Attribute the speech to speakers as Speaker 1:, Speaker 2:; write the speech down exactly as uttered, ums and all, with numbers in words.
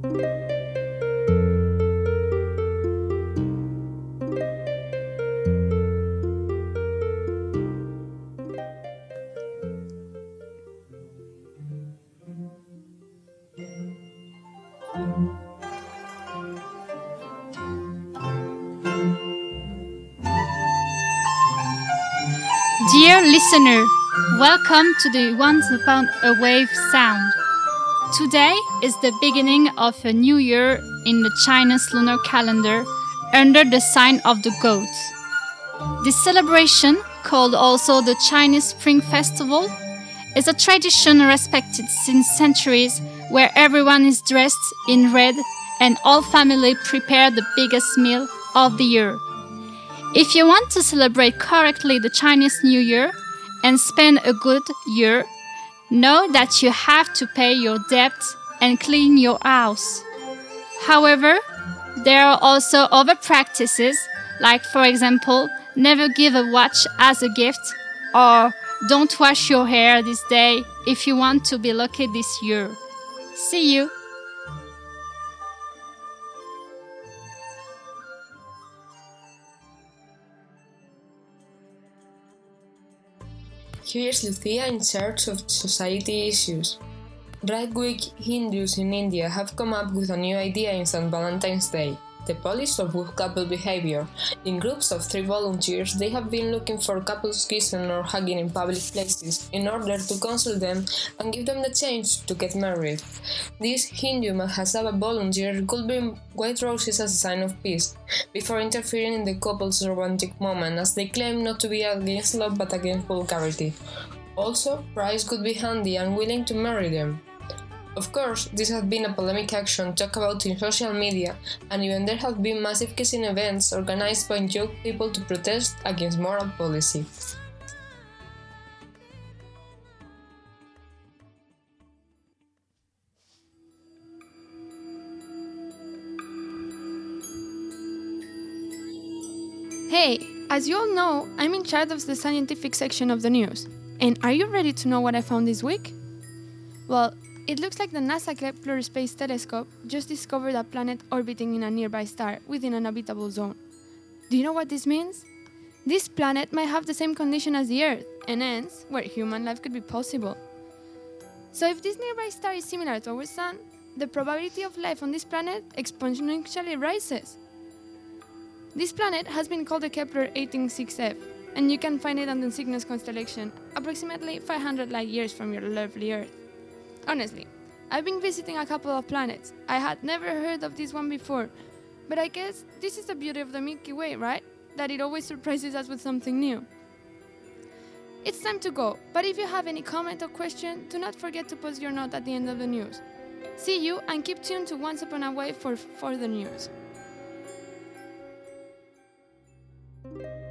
Speaker 1: Dear listener, welcome to the Once Upon a Wave sound. Today is the beginning of a new year in the Chinese lunar calendar under the sign of the goat. This celebration, called also the Chinese Spring Festival, is a tradition respected since centuries where everyone is dressed in red and all family prepare the biggest meal of the year. If you want to celebrate correctly the Chinese New Year and spend a good year, know that you have to pay your debt and clean your house. However, there are also other practices, like for example, never give a watch as a gift, or don't wash your hair this day if you want to be lucky this year. See you!
Speaker 2: Here's Lucia in charge of society issues. Right-wing Hindus in India have come up with a new idea in Saint Valentine's Day, the police of good couple behavior. In groups of three volunteers, they have been looking for couples kissing or hugging in public places in order to console them and give them the chance to get married. This Hindu Mahasabha volunteer could bring white roses as a sign of peace, before interfering in the couple's romantic moment, as they claim not to be against love but against vulgarity. Also, Price could be handy and willing to marry them. Of course, this has been a polemic action talked about in social media, and even there have been massive kissing events organized by young people to protest against moral policy.
Speaker 3: Hey, as you all know, I'm in charge of the scientific section of the news. And are you ready to know what I found this week? Well, it looks like the NASA Kepler Space Telescope just discovered a planet orbiting in a nearby star within an habitable zone. Do you know what this means? This planet might have the same condition as the Earth, and hence, where human life could be possible. So if this nearby star is similar to our Sun, the probability of life on this planet exponentially rises. This planet has been called the Kepler eighteen six f, and you can find it on the Cygnus constellation, approximately five hundred light years from your lovely Earth. Honestly, I've been visiting a couple of planets. I had never heard of this one before, but I guess this is the beauty of the Milky Way, right? That it always surprises us with something new. It's time to go, but if you have any comment or question, do not forget to post your note at the end of the news. See you, and keep tuned to Once Upon a Wave for further news.